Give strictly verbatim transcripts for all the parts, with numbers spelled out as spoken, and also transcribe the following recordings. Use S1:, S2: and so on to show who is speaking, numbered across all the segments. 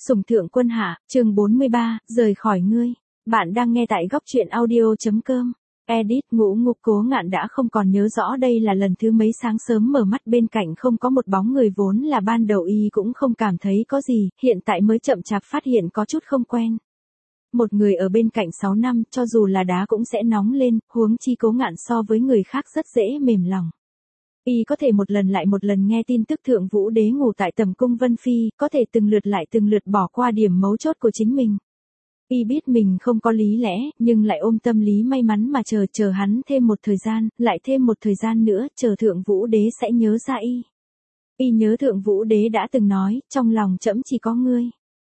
S1: Sủng thượng quân hạ, chương bốn mươi ba, rời khỏi ngươi. Bạn đang nghe tại góc truyện audio.com. Edit Ngũ Ngục. Cố Ngạn đã không còn nhớ rõ đây là lần thứ mấy sáng sớm mở mắt bên cạnh không có một bóng người, vốn là ban đầu y cũng không cảm thấy có gì, hiện tại mới chậm chạp phát hiện có chút không quen. Một người ở bên cạnh sáu năm, cho dù là đá cũng sẽ nóng lên, huống chi Cố Ngạn so với người khác rất dễ mềm lòng. Y có thể một lần lại một lần nghe tin tức Thượng Vũ Đế ngủ tại Tầm Cung Vân Phi, có thể từng lượt lại từng lượt bỏ qua điểm mấu chốt của chính mình. Y biết mình không có lý lẽ, nhưng lại ôm tâm lý may mắn mà chờ, chờ hắn thêm một thời gian, lại thêm một thời gian nữa, chờ Thượng Vũ Đế sẽ nhớ ra y. Y nhớ Thượng Vũ Đế đã từng nói, trong lòng trẫm chỉ có ngươi.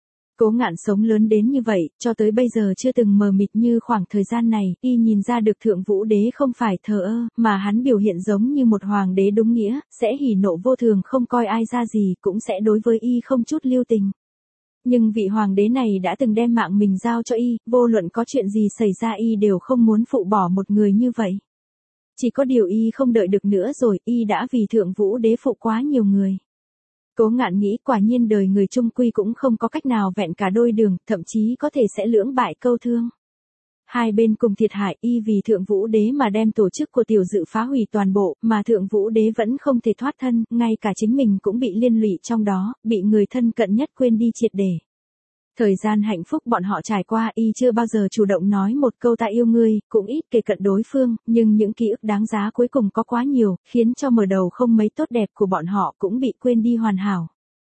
S1: Cố Ngạn sống lớn đến như vậy, cho tới bây giờ chưa từng mờ mịt như khoảng thời gian này, y nhìn ra được Thượng Vũ Đế không phải thờ ơ, mà hắn biểu hiện giống như một hoàng đế đúng nghĩa, sẽ hỉ nộ vô thường, không coi ai ra gì, cũng sẽ đối với y không chút lưu tình. Nhưng vị hoàng đế này đã từng đem mạng mình giao cho y, vô luận có chuyện gì xảy ra y đều không muốn phụ bỏ một người như vậy. Chỉ có điều y không đợi được nữa rồi, y đã vì Thượng Vũ Đế phụ quá nhiều người. Cố Ngạn nghĩ quả nhiên đời người chung quy cũng không có cách nào vẹn cả đôi đường, thậm chí có thể sẽ lưỡng bại câu thương. Hai bên cùng thiệt hại, y vì Thượng Vũ Đế mà đem tổ chức của tiểu dự phá hủy toàn bộ, mà Thượng Vũ Đế vẫn không thể thoát thân, ngay cả chính mình cũng bị liên lụy trong đó, bị người thân cận nhất quên đi triệt để. Thời gian hạnh phúc bọn họ trải qua, y chưa bao giờ chủ động nói một câu ta yêu ngươi, cũng ít kể cận đối phương, nhưng những ký ức đáng giá cuối cùng có quá nhiều, khiến cho mở đầu không mấy tốt đẹp của bọn họ cũng bị quên đi hoàn hảo.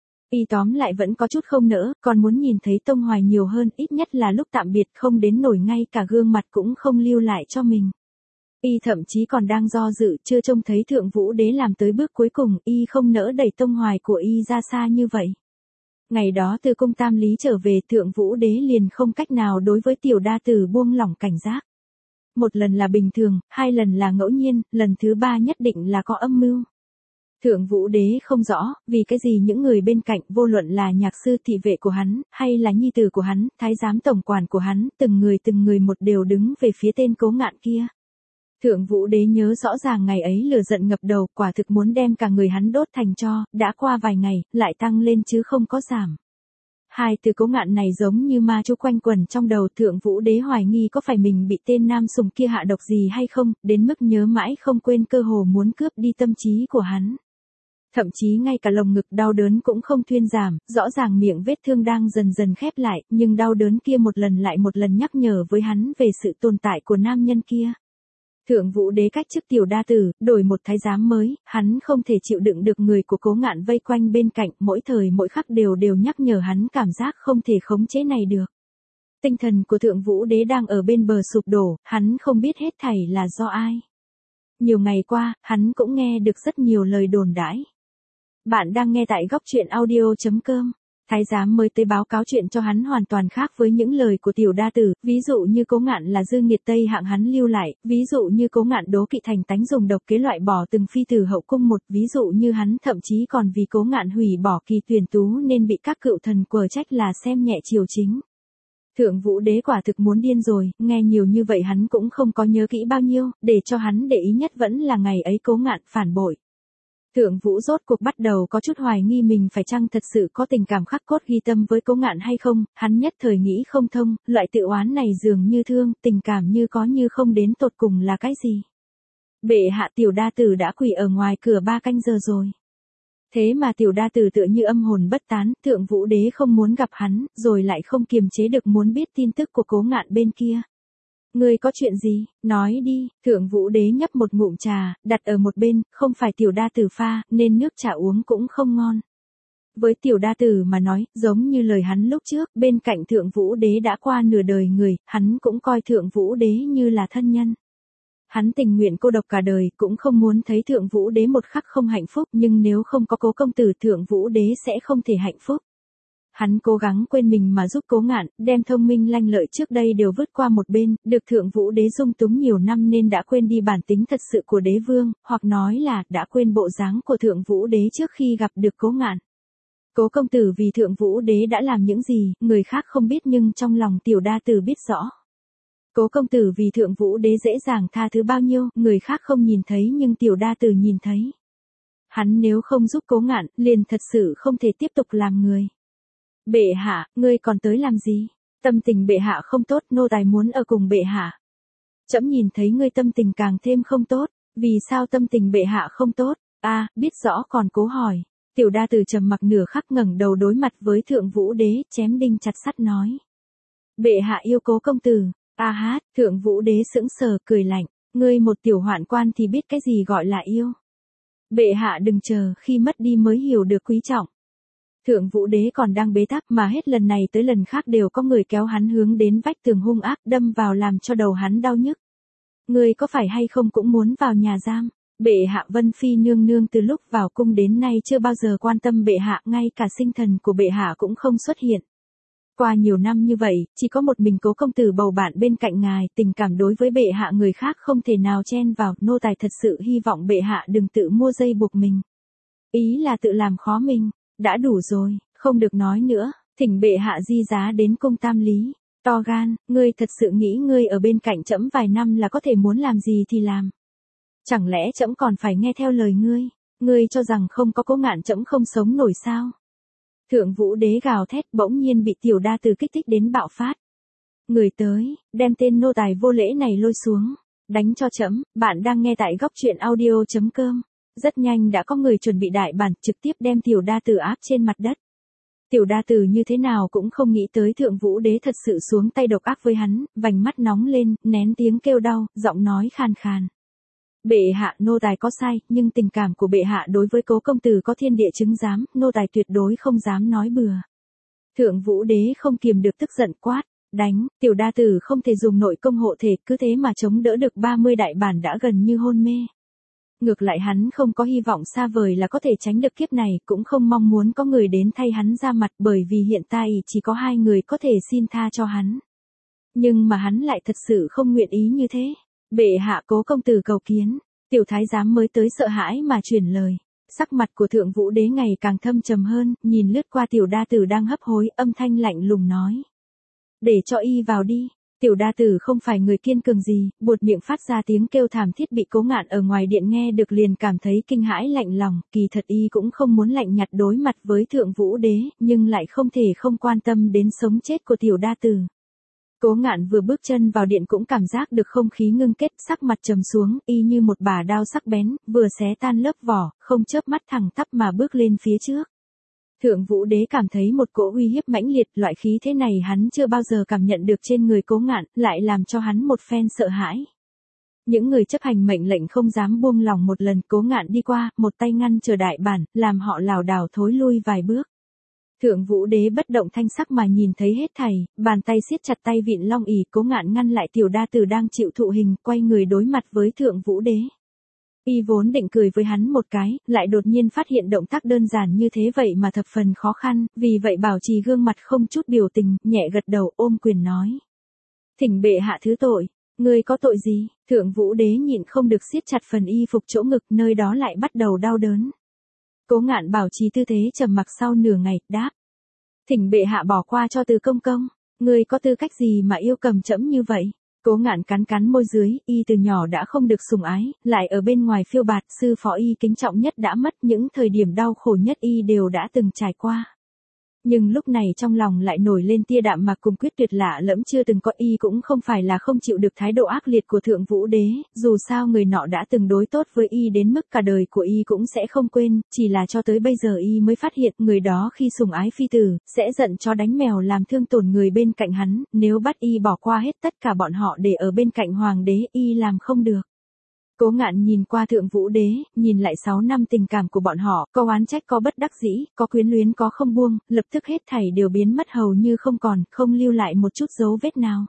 S1: Y tóm lại vẫn có chút không nỡ, còn muốn nhìn thấy Tông Hoài nhiều hơn, ít nhất là lúc tạm biệt không đến nổi ngay cả gương mặt cũng không lưu lại cho mình. Y thậm chí còn đang do dự, chưa trông thấy Thượng Vũ Đế làm tới bước cuối cùng, y không nỡ đẩy Tông Hoài của y ra xa như vậy. Ngày đó từ cung Tam Lý trở về, Thượng Vũ Đế liền không cách nào đối với tiểu đa tử buông lỏng cảnh giác. Một lần là bình thường, hai lần là ngẫu nhiên, lần thứ ba nhất định là có âm mưu. Thượng Vũ Đế không rõ, vì cái gì những người bên cạnh, vô luận là nhạc sư thị vệ của hắn, hay là nhi tử của hắn, thái giám tổng quản của hắn, từng người từng người một đều đứng về phía tên Cố Ngạn kia. Thượng Vũ Đế nhớ rõ ràng ngày ấy lửa giận ngập đầu, quả thực muốn đem cả người hắn đốt thành tro, đã qua vài ngày, lại tăng lên chứ không có giảm. Hai từ Cố Ngạn này giống như ma chú quanh quẩn trong đầu. Thượng Vũ Đế hoài nghi có phải mình bị tên nam sùng kia hạ độc gì hay không, đến mức nhớ mãi không quên, cơ hồ muốn cướp đi tâm trí của hắn. Thậm chí ngay cả lồng ngực đau đớn cũng không thuyên giảm, rõ ràng miệng vết thương đang dần dần khép lại, nhưng đau đớn kia một lần lại một lần nhắc nhở với hắn về sự tồn tại của nam nhân kia. Thượng Vũ Đế cách chức tiểu đa tử, đổi một thái giám mới, hắn không thể chịu đựng được người của Cố Ngạn vây quanh bên cạnh, mỗi thời mỗi khắc đều đều nhắc nhở hắn cảm giác không thể khống chế này được. Tinh thần của Thượng Vũ Đế đang ở bên bờ sụp đổ, hắn không biết hết thảy là do ai. Nhiều ngày qua, hắn cũng nghe được rất nhiều lời đồn đãi. Bạn đang nghe tại góc truyện audio.com. Thái giám mới tới báo cáo chuyện cho hắn hoàn toàn khác với những lời của tiểu đa tử, ví dụ như Cố Ngạn là dư nghiệt Tây hạng hắn lưu lại, ví dụ như Cố Ngạn đố kỵ thành tánh dùng độc kế loại bỏ từng phi tử hậu cung một, ví dụ như hắn thậm chí còn vì Cố Ngạn hủy bỏ kỳ tuyển tú nên bị các cựu thần quở trách là xem nhẹ triều chính. Thượng Vũ Đế quả thực muốn điên rồi, nghe nhiều như vậy hắn cũng không có nhớ kỹ bao nhiêu, để cho hắn để ý nhất vẫn là ngày ấy Cố Ngạn phản bội. Thượng Vũ rốt cuộc bắt đầu có chút hoài nghi mình phải chăng thật sự có tình cảm khắc cốt ghi tâm với Cố Ngạn hay không, hắn nhất thời nghĩ không thông, loại tự oán này dường như thương, tình cảm như có như không, đến tột cùng là cái gì. Bệ hạ, tiểu đa tử đã quỳ ở ngoài cửa ba canh giờ rồi. Thế mà tiểu đa tử tựa như âm hồn bất tán, Thượng Vũ Đế không muốn gặp hắn, rồi lại không kiềm chế được muốn biết tin tức của Cố Ngạn bên kia. Ngươi có chuyện gì, nói đi. Thượng Vũ Đế nhấp một ngụm trà, đặt ở một bên, không phải tiểu đa tử pha, nên nước trà uống cũng không ngon. Với tiểu đa tử mà nói, giống như lời hắn lúc trước, bên cạnh Thượng Vũ Đế đã qua nửa đời người, hắn cũng coi Thượng Vũ Đế như là thân nhân. Hắn tình nguyện cô độc cả đời, cũng không muốn thấy Thượng Vũ Đế một khắc không hạnh phúc, nhưng nếu không có Cố công tử, Thượng Vũ Đế sẽ không thể hạnh phúc. Hắn cố gắng quên mình mà giúp Cố Ngạn, đem thông minh lanh lợi trước đây đều vứt qua một bên, được Thượng Vũ Đế dung túng nhiều năm nên đã quên đi bản tính thật sự của đế vương, hoặc nói là đã quên bộ dáng của Thượng Vũ Đế trước khi gặp được Cố Ngạn. Cố công tử vì Thượng Vũ Đế đã làm những gì, người khác không biết nhưng trong lòng tiểu đa tử biết rõ. Cố công tử vì Thượng Vũ Đế dễ dàng tha thứ bao nhiêu, người khác không nhìn thấy nhưng tiểu đa tử nhìn thấy. Hắn nếu không giúp Cố Ngạn, liền thật sự không thể tiếp tục làm người. Bệ hạ, ngươi còn tới làm gì? Tâm tình bệ hạ không tốt, nô tài muốn ở cùng bệ hạ. Trẫm nhìn thấy ngươi tâm tình càng thêm không tốt, vì sao tâm tình bệ hạ không tốt? A, à, biết rõ còn cố hỏi. Tiểu đa tử trầm mặc nửa khắc ngẩng đầu đối mặt với thượng vũ đế, chém đinh chặt sắt nói. Bệ hạ yêu Cố công tử. A hát, thượng vũ đế sững sờ cười lạnh, ngươi một tiểu hoạn quan thì biết cái gì gọi là yêu. Bệ hạ đừng chờ, khi mất đi mới hiểu được quý trọng. Thượng vũ đế còn đang bế tắc mà hết lần này tới lần khác đều có người kéo hắn hướng đến vách tường hung ác đâm vào làm cho đầu hắn đau nhức. Ngươi có phải hay không cũng muốn vào nhà giam? Bệ hạ Vân Phi nương nương từ lúc vào cung đến nay chưa bao giờ quan tâm bệ hạ, ngay cả sinh thần của bệ hạ cũng không xuất hiện. Qua nhiều năm như vậy, chỉ có một mình Cố công tử bầu bạn bên cạnh ngài, tình cảm đối với bệ hạ người khác không thể nào chen vào, nô tài thật sự hy vọng bệ hạ đừng tự mua dây buộc mình. Ý là tự làm khó mình, đã đủ rồi, không được nói nữa, thỉnh bệ hạ di giá đến cung tam lý. To gan, ngươi thật sự nghĩ ngươi ở bên cạnh trẫm vài năm là có thể muốn làm gì thì làm. Chẳng lẽ trẫm còn phải nghe theo lời ngươi, ngươi cho rằng không có Cố Ngạn trẫm không sống nổi sao? Thượng vũ đế gào thét bỗng nhiên bị tiểu đa tử kích thích đến bạo phát. Người tới, đem tên nô tài vô lễ này lôi xuống, đánh cho trẫm. Bạn đang nghe tại góc truyện audio chấm com. Rất nhanh đã có người chuẩn bị đại bản trực tiếp đem tiểu đa tử áp trên mặt đất. Tiểu đa tử như thế nào cũng không nghĩ tới thượng vũ đế thật sự xuống tay độc ác với hắn, vành mắt nóng lên, nén tiếng kêu đau, giọng nói khàn khàn. Bệ hạ, nô tài có sai, nhưng tình cảm của bệ hạ đối với Cố công tử có thiên địa chứng giám, nô tài tuyệt đối không dám nói bừa. Thượng vũ đế không kiềm được tức giận quát, đánh, tiểu đa tử không thể dùng nội công hộ thể, cứ thế mà chống đỡ được ba mươi đại bản đã gần như hôn mê. Ngược lại hắn không có hy vọng xa vời là có thể tránh được kiếp này, cũng không mong muốn có người đến thay hắn ra mặt bởi vì hiện tại chỉ có hai người có thể xin tha cho hắn. Nhưng mà hắn lại thật sự không nguyện ý như thế. Bệ hạ, Cố công tử cầu kiến. Tiểu thái giám mới tới sợ hãi mà truyền lời. Sắc mặt của thượng vũ đế ngày càng thâm trầm hơn, nhìn lướt qua tiểu đa tử đang hấp hối, âm thanh lạnh lùng nói. Để cho y vào đi. Tiểu đa tử không phải người kiên cường gì, buột miệng phát ra tiếng kêu thảm thiết bị Cố Ngạn ở ngoài điện nghe được liền cảm thấy kinh hãi lạnh lòng, kỳ thật y cũng không muốn lạnh nhạt đối mặt với thượng vũ đế, nhưng lại không thể không quan tâm đến sống chết của tiểu đa tử. Cố Ngạn vừa bước chân vào điện cũng cảm giác được không khí ngưng kết, sắc mặt trầm xuống, y như một bả đao sắc bén, vừa xé tan lớp vỏ, không chớp mắt thẳng tắp mà bước lên phía trước. Thượng vũ đế cảm thấy một cỗ uy hiếp mãnh liệt, loại khí thế này hắn chưa bao giờ cảm nhận được trên người Cố Ngạn, lại làm cho hắn một phen sợ hãi. Những người chấp hành mệnh lệnh không dám buông lòng một lần, Cố Ngạn đi qua, một tay ngăn trở đại bản, làm họ lảo đảo thối lui vài bước. Thượng vũ đế bất động thanh sắc mà nhìn thấy hết thảy, bàn tay siết chặt tay vịn long ỷ, Cố Ngạn ngăn lại tiểu đa tử đang chịu thụ hình, quay người đối mặt với thượng vũ đế. Y vốn định cười với hắn một cái, lại đột nhiên phát hiện động tác đơn giản như thế vậy mà thập phần khó khăn, vì vậy bảo trì gương mặt không chút biểu tình, nhẹ gật đầu ôm quyền nói. Thỉnh bệ hạ thứ tội, ngươi có tội gì? Thượng vũ đế nhịn không được siết chặt phần y phục chỗ ngực, nơi đó lại bắt đầu đau đớn. Cố Ngạn bảo trì tư thế trầm mặc sau nửa ngày, đáp. Thỉnh bệ hạ bỏ qua cho Từ công công, ngươi có tư cách gì mà yêu cầm trẫm như vậy? Cố Ngạn cắn cắn môi dưới, y từ nhỏ đã không được sủng ái, lại ở bên ngoài phiêu bạt, sư phó y kính trọng nhất đã mất, những thời điểm đau khổ nhất y đều đã từng trải qua. Nhưng lúc này trong lòng lại nổi lên tia đạm mạc cùng quyết tuyệt lạ lẫm chưa từng có, y cũng không phải là không chịu được thái độ ác liệt của thượng vũ đế, dù sao người nọ đã từng đối tốt với y đến mức cả đời của y cũng sẽ không quên, chỉ là cho tới bây giờ y mới phát hiện người đó khi sủng ái phi tử, sẽ giận chó đánh mèo làm thương tổn người bên cạnh hắn, nếu bắt y bỏ qua hết tất cả bọn họ để ở bên cạnh hoàng đế, y làm không được. Cố Ngạn nhìn qua thượng vũ đế, nhìn lại sáu năm tình cảm của bọn họ, có oán trách có bất đắc dĩ, có quyến luyến có không buông, lập tức hết thảy đều biến mất hầu như không còn, không lưu lại một chút dấu vết nào.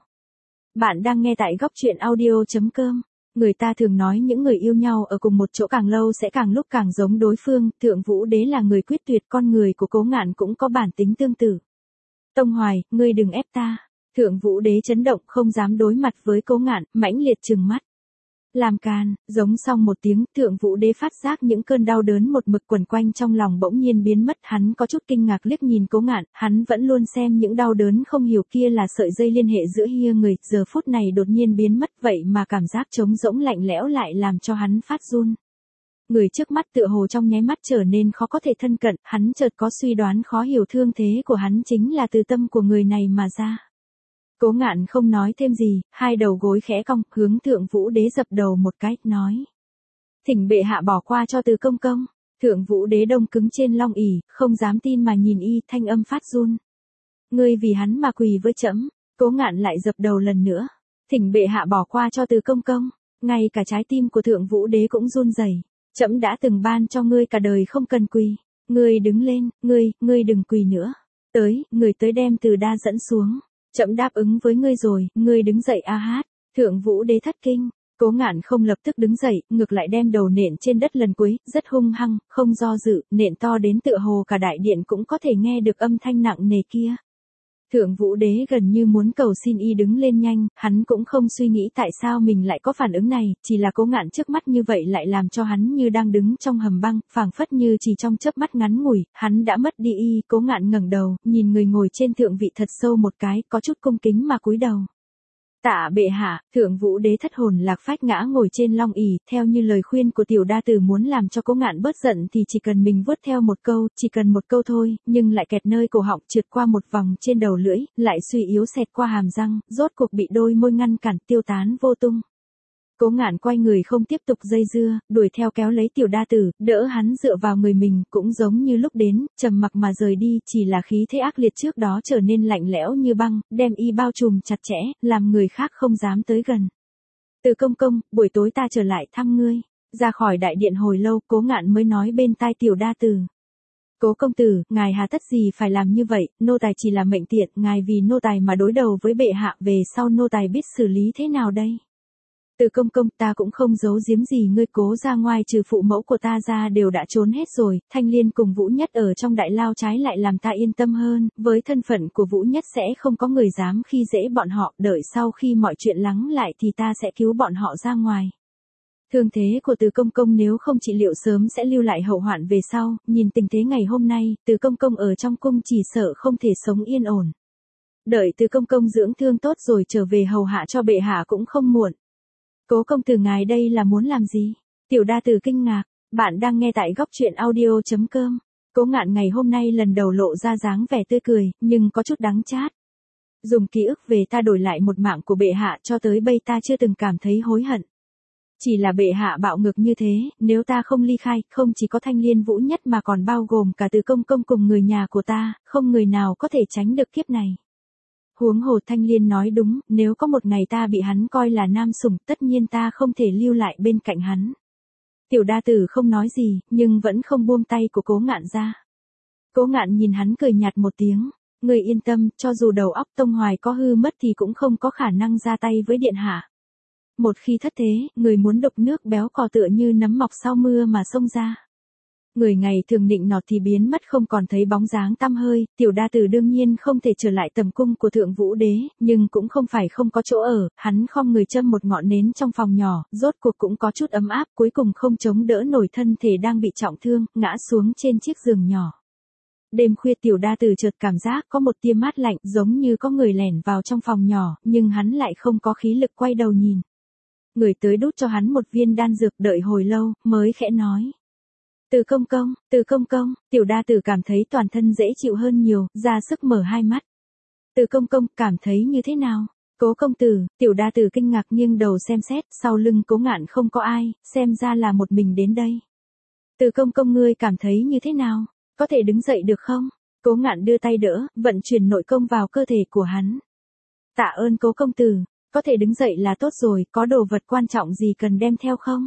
S1: Bạn đang nghe tại góc truyện audio chấm com. Người ta thường nói những người yêu nhau ở cùng một chỗ càng lâu sẽ càng lúc càng giống đối phương, thượng vũ đế là người quyết tuyệt, con người của Cố Ngạn cũng có bản tính tương tự. Tông Hoài, ngươi đừng ép ta. Thượng vũ đế chấn động không dám đối mặt với Cố Ngạn, mãnh liệt trừng mắt. Làm càn, giống xong một tiếng, thượng vũ đế phát giác những cơn đau đớn một mực quẩn quanh trong lòng bỗng nhiên biến mất, hắn có chút kinh ngạc liếc nhìn Cố Ngạn, hắn vẫn luôn xem những đau đớn không hiểu kia là sợi dây liên hệ giữa hia người, giờ phút này đột nhiên biến mất vậy mà cảm giác trống rỗng lạnh lẽo lại làm cho hắn phát run. Người trước mắt tựa hồ trong nháy mắt trở nên khó có thể thân cận, hắn chợt có suy đoán khó hiểu thương thế của hắn chính là từ tâm của người này mà ra. Cố Ngạn không nói thêm gì, hai đầu gối khẽ cong, hướng Thượng Vũ Đế dập đầu một cái, nói. Thỉnh bệ hạ bỏ qua cho Từ công công. Thượng Vũ Đế đông cứng trên long ỷ, không dám tin mà nhìn y, thanh âm phát run. Ngươi vì hắn mà quỳ với trẫm. Cố Ngạn lại dập đầu lần nữa. Thỉnh bệ hạ bỏ qua cho Từ công công. Ngay cả trái tim của Thượng Vũ Đế cũng run rẩy. Trẫm đã từng ban cho ngươi cả đời không cần quỳ. Ngươi đứng lên, ngươi, ngươi đừng quỳ nữa. Tới, người tới đem Từ Đa dẫn xuống. Trẫm đáp ứng với ngươi rồi, ngươi đứng dậy a hát. Thượng Vũ Đế thất kinh. Cố Ngạn không lập tức đứng dậy, ngược lại đem đầu nện trên đất lần cuối, rất hung hăng, không do dự, nện to đến tựa hồ cả đại điện cũng có thể nghe được âm thanh nặng nề kia. Thượng Vũ Đế gần như muốn cầu xin y đứng lên nhanh, hắn cũng không suy nghĩ tại sao mình lại có phản ứng này, chỉ là Cố Ngạn trước mắt như vậy lại làm cho hắn như đang đứng trong hầm băng, phảng phất như chỉ trong chớp mắt ngắn ngủi, hắn đã mất đi y. Cố Ngạn ngẩng đầu, nhìn người ngồi trên thượng vị thật sâu một cái, có chút cung kính mà cúi đầu. Tạ bệ hạ. Thượng Vũ Đế thất hồn lạc phách ngã ngồi trên long ỷ, theo như lời khuyên của tiểu đa tử muốn làm cho Cố Ngạn bớt giận thì chỉ cần mình vuốt theo một câu, chỉ cần một câu thôi, nhưng lại kẹt nơi cổ họng, trượt qua một vòng trên đầu lưỡi, lại suy yếu xẹt qua hàm răng, rốt cuộc bị đôi môi ngăn cản, tiêu tán vô tung. Cố Ngạn quay người không tiếp tục dây dưa, đuổi theo kéo lấy tiểu đa tử, đỡ hắn dựa vào người mình, cũng giống như lúc đến, trầm mặc mà rời đi, chỉ là khí thế ác liệt trước đó trở nên lạnh lẽo như băng, đem y bao trùm chặt chẽ, làm người khác không dám tới gần. Từ công công, buổi tối ta trở lại thăm ngươi. Ra khỏi đại điện hồi lâu, Cố Ngạn mới nói bên tai tiểu đa tử. Cố công tử, ngài hà tất gì phải làm như vậy, nô tài chỉ là mệnh tiện, ngài vì nô tài mà đối đầu với bệ hạ, về sau nô tài biết xử lý thế nào đây? Từ công công, ta cũng không giấu giếm gì ngươi, Cố ra ngoài trừ phụ mẫu của ta ra đều đã trốn hết rồi, Thanh Liên cùng Vũ Nhất ở trong đại lao trái lại làm ta yên tâm hơn, với thân phận của Vũ Nhất sẽ không có người dám khi dễ bọn họ, đợi sau khi mọi chuyện lắng lại thì ta sẽ cứu bọn họ ra ngoài. Thương thế của Từ công công nếu không trị liệu sớm sẽ lưu lại hậu hoạn về sau, nhìn tình thế ngày hôm nay, Từ công công ở trong cung chỉ sợ không thể sống yên ổn. Đợi Từ công công dưỡng thương tốt rồi trở về hầu hạ cho bệ hạ cũng không muộn. Cố công tử ngài đây là muốn làm gì? Tiểu đa tử kinh ngạc, bạn đang nghe tại góc truyện audio chấm com. Cố Ngạn ngày hôm nay lần đầu lộ ra dáng vẻ tươi cười, nhưng có chút đắng chát. Dùng ký ức về ta đổi lại một mạng của bệ hạ, cho tới bây ta chưa từng cảm thấy hối hận. Chỉ là bệ hạ bạo ngược như thế, nếu ta không ly khai, không chỉ có Thanh Liên Vũ Nhất mà còn bao gồm cả Từ công công cùng người nhà của ta, không người nào có thể tránh được kiếp này. Huống hồ Thanh Liên nói đúng, nếu có một ngày ta bị hắn coi là nam sủng, tất nhiên ta không thể lưu lại bên cạnh hắn. Tiểu đa tử không nói gì, nhưng vẫn không buông tay của Cố Ngạn ra. Cố Ngạn nhìn hắn cười nhạt một tiếng, người yên tâm, cho dù đầu óc Tông Hoài có hư mất thì cũng không có khả năng ra tay với điện hạ. Một khi thất thế, người muốn đục nước béo cò tựa như nấm mọc sau mưa mà xông ra. Người ngày thường nịnh nọt thì biến mất không còn thấy bóng dáng tăm hơi, tiểu đa tử đương nhiên không thể trở lại tầm cung của Thượng Vũ Đế, nhưng cũng không phải không có chỗ ở, hắn khom người châm một ngọn nến trong phòng nhỏ, rốt cuộc cũng có chút ấm áp, cuối cùng không chống đỡ nổi thân thể đang bị trọng thương, ngã xuống trên chiếc giường nhỏ. Đêm khuya tiểu đa tử chợt cảm giác có một tia mát lạnh, giống như có người lẻn vào trong phòng nhỏ, nhưng hắn lại không có khí lực quay đầu nhìn. Người tới đút cho hắn một viên đan dược, đợi hồi lâu, mới khẽ nói. Từ công công, Từ công công, tiểu đa tử cảm thấy toàn thân dễ chịu hơn nhiều, ra sức mở hai mắt. Từ công công, cảm thấy như thế nào? Cố công tử, tiểu đa tử kinh ngạc nghiêng đầu xem xét, sau lưng Cố Ngạn không có ai, xem ra là một mình đến đây. Từ công công ngươi cảm thấy như thế nào? Có thể đứng dậy được không? Cố Ngạn đưa tay đỡ, vận chuyển nội công vào cơ thể của hắn. Tạ ơn Cố công tử, có thể đứng dậy là tốt rồi, có đồ vật quan trọng gì cần đem theo không?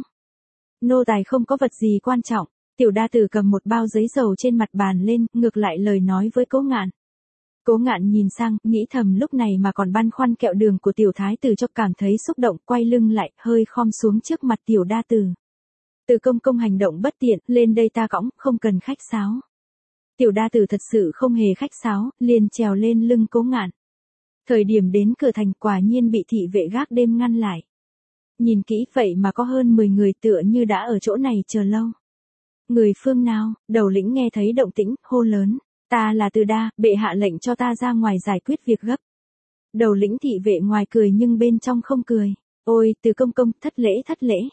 S1: Nô tài không có vật gì quan trọng. Tiểu đa tử cầm một bao giấy dầu trên mặt bàn lên, ngược lại lời nói với Cố Ngạn. Cố Ngạn nhìn sang, nghĩ thầm lúc này mà còn băn khoăn kẹo đường của tiểu thái tử cho cảm thấy xúc động, quay lưng lại, hơi khom xuống trước mặt tiểu đa tử. Từ công công hành động bất tiện, lên đây ta cõng, không cần khách sáo. Tiểu đa tử thật sự không hề khách sáo, liền trèo lên lưng Cố Ngạn. Thời điểm đến cửa thành quả nhiên bị thị vệ gác đêm ngăn lại. Nhìn kỹ vậy mà có hơn mười người tựa như đã ở chỗ này chờ lâu. Người phương nào? Đầu lĩnh nghe thấy động tĩnh, hô lớn. Ta là Từ Đa, bệ hạ lệnh cho ta ra ngoài giải quyết việc gấp. Đầu lĩnh thị vệ ngoài cười nhưng bên trong không cười. Ôi, Từ công công, thất lễ thất lễ.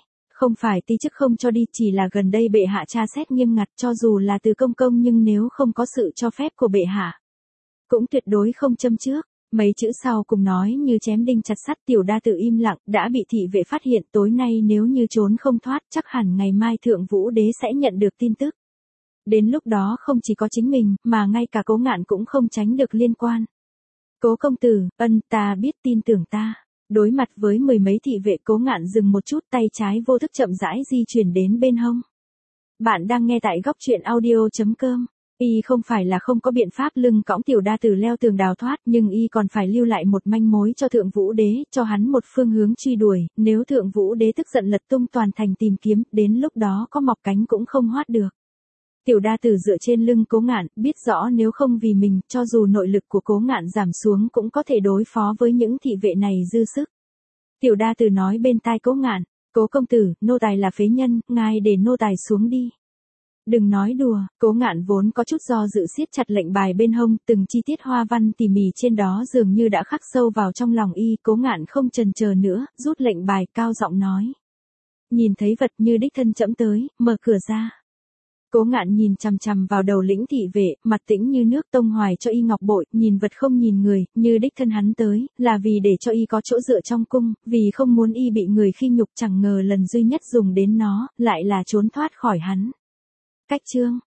S1: Không phải ti chức không cho đi, chỉ là gần đây bệ hạ tra xét nghiêm ngặt, cho dù là từ công công nhưng nếu không có sự cho phép của bệ hạ, cũng tuyệt đối không châm trước. Mấy chữ sau cùng nói như chém đinh chặt sắt. Tiểu đa tử im lặng, đã bị thị vệ phát hiện, tối nay nếu như trốn không thoát, chắc hẳn ngày mai thượng vũ đế sẽ nhận được tin tức. Đến lúc đó không chỉ có chính mình, mà ngay cả Cố Ngạn cũng không tránh được liên quan. Cố công tử, ân, ta biết, tin tưởng ta. Đối mặt với mười mấy thị vệ, Cố Ngạn dừng một chút, tay trái vô thức chậm rãi di chuyển đến bên hông. Bạn đang nghe tại góc truyện audio chấm com. Y không phải là không có biện pháp lưng cõng tiểu đa tử leo tường đào thoát, nhưng y còn phải lưu lại một manh mối cho thượng vũ đế, cho hắn một phương hướng truy đuổi, nếu thượng vũ đế tức giận lật tung toàn thành tìm kiếm, đến lúc đó có mọc cánh cũng không hoát được. Tiểu đa tử dựa trên lưng Cố Ngạn, biết rõ nếu không vì mình, cho dù nội lực của Cố Ngạn giảm xuống cũng có thể đối phó với những thị vệ này dư sức. Tiểu đa tử nói bên tai Cố Ngạn, Cố công tử, nô tài là phế nhân, ngài để nô tài xuống đi. Đừng nói đùa. Cố Ngạn vốn có chút do dự siết chặt lệnh bài bên hông, từng chi tiết hoa văn tỉ mỉ trên đó dường như đã khắc sâu vào trong lòng y. Cố Ngạn không chần chờ nữa, rút lệnh bài, cao giọng nói. Nhìn thấy vật như đích thân trẫm tới, mở cửa ra. Cố Ngạn nhìn chằm chằm vào đầu lĩnh thị vệ, mặt tĩnh như nước, tông hoài cho y ngọc bội, nhìn vật không nhìn người, như đích thân hắn tới, là vì để cho y có chỗ dựa trong cung, vì không muốn y bị người khi nhục, chẳng ngờ lần duy nhất dùng đến nó, lại là trốn thoát khỏi hắn. Cách chương